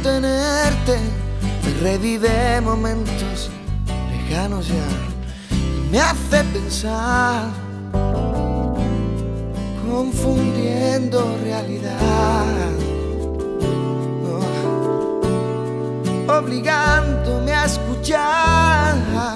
tenerte me revive momentos lejanos ya y me hace pensar, confundiendo realidad, obligándome a escuchar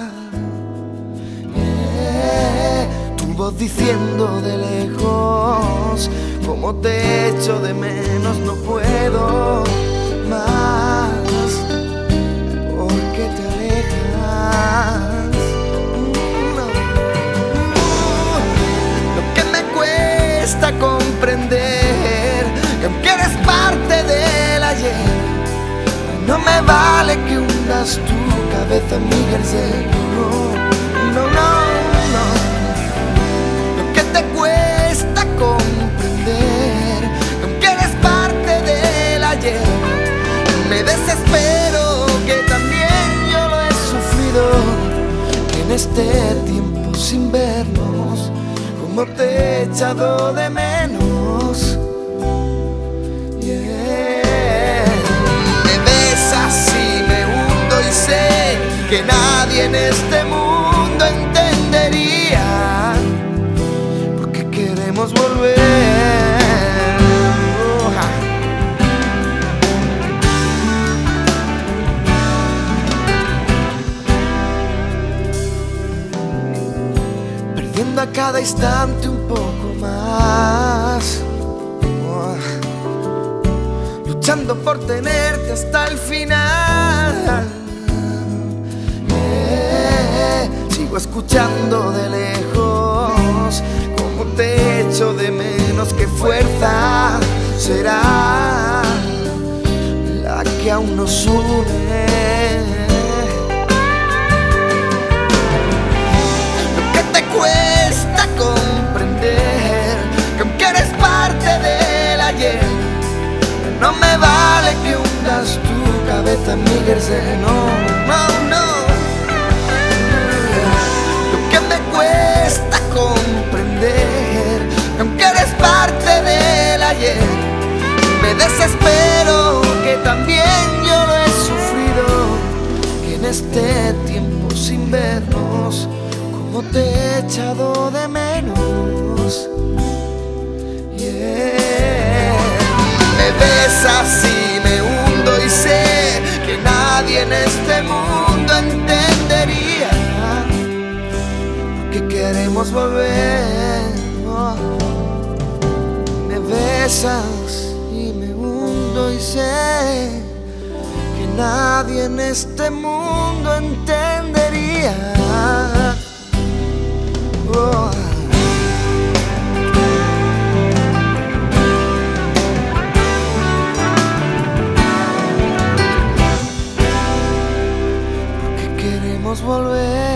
tu voz diciendo de lejos, como te echo de menos, no puedo más, porque te alejas. Lo que me cuesta comprender, que aunque eres parte del ayer, no me vale que hundas tu cabeza en mi jersey. No, no, no, no. Lo que te cuesta comprender, que aunque eres parte del ayer, me desespero, que también yo lo he sufrido, que en este tiempo sin vernos, como te he echado de menos. Así me hundo y sé que nadie en este mundo entendería por qué queremos volver. Perdiendo a cada instante un poco más, luchando por tenerte hasta el final. Sigo escuchando de lejos, como te echo de menos. Qué fuerza será la que aún nos une. Lo que te cuesta comprender, que aunque eres parte del ayer, no me vale que hundas tu cabeza en mi jersey. No, no, no. Lo que me cuesta comprender, que aunque eres parte del ayer, me desespero, que también yo lo he sufrido, que en este tiempo sin vernos, como te he echado de menos. Me besas y me hundo y sé que nadie en este mundo entendería por qué queremos volver. Me besas y me hundo y sé que nadie en este mundo entendería. Volver.